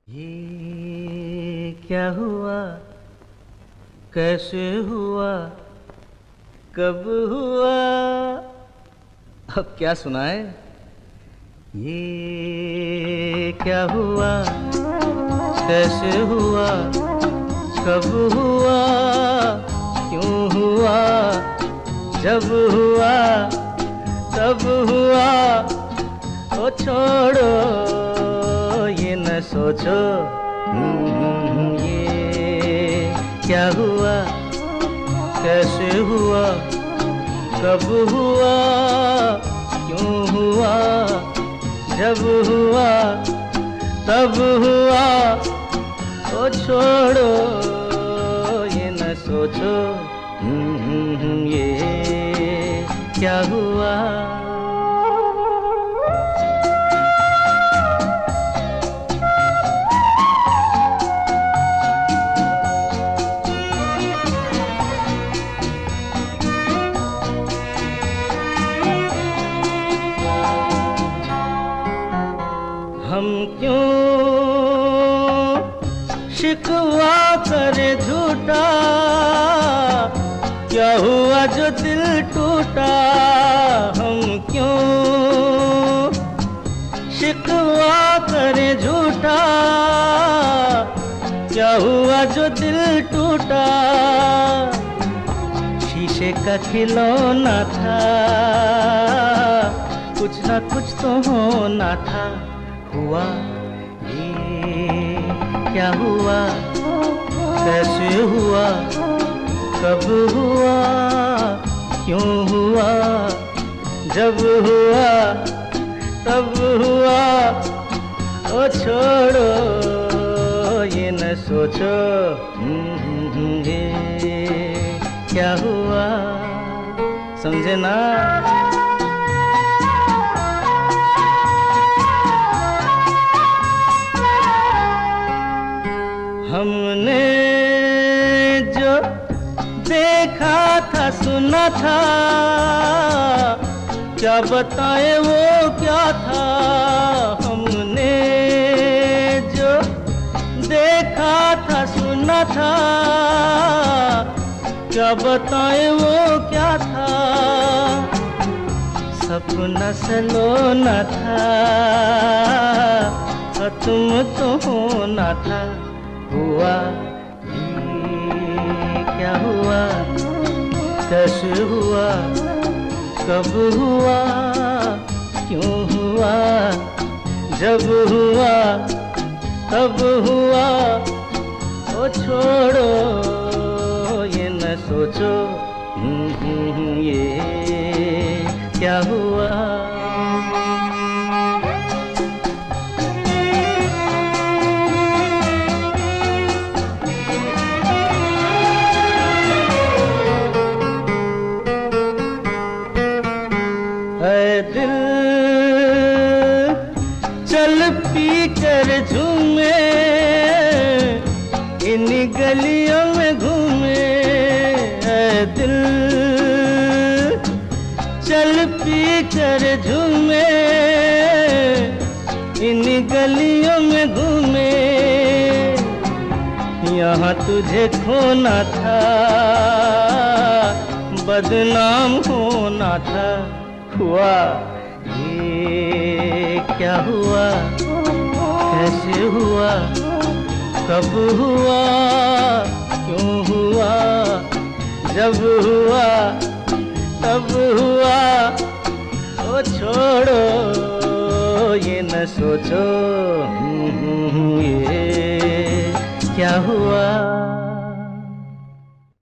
ये क्या हुआ, कैसे हुआ, कब हुआ, अब क्या सुनाए। ये क्या हुआ, कैसे हुआ, कब हुआ, क्यों हुआ, जब हुआ तब हुआ। ओ छोड़ो ये न सोचो, ये क्या हुआ, कैसे हुआ, कब हुआ, क्यों हुआ, जब हुआ तब हुआ। ओ छोड़ो ये न सोचो, ये क्या हुआ। हम क्यों शिकवा करे झूठा, क्या हुआ जो दिल टूटा। हम क्यों शिकवा करे झूठा, क्या हुआ जो दिल टूटा। शीशे का खिलौना था, कुछ ना कुछ तो होना था। हुआ ये क्या हुआ, कैसे हुआ, कब हुआ, क्यों हुआ, जब हुआ तब हुआ। ओ छोड़ो ये न सोचो, ये क्या हुआ। समझे ना। हमने जो देखा था सुना था, क्या बताए वो क्या था। हमने जो देखा था सुना था, क्या बताए वो क्या था। सपना सलोना था, तुम तो होना था। हुआ ये क्या हुआ, कैसे हुआ, कब हुआ, क्यों हुआ, जब हुआ तब हुआ। ओ छोड़ो ये न सोचो, ये क्या हुआ। दिल चल पी कर झूमे, इन गलियों में घूमे। दिल चल पी कर झूमे, इन गलियों में घूमे। यहाँ तुझे खोना था, बदनाम होना था। हुआ ये क्या हुआ, कैसे हुआ, कब हुआ, क्यों हुआ, जब हुआ तब हुआ। ओ छोड़ो ये न सोचो, ये क्या हुआ।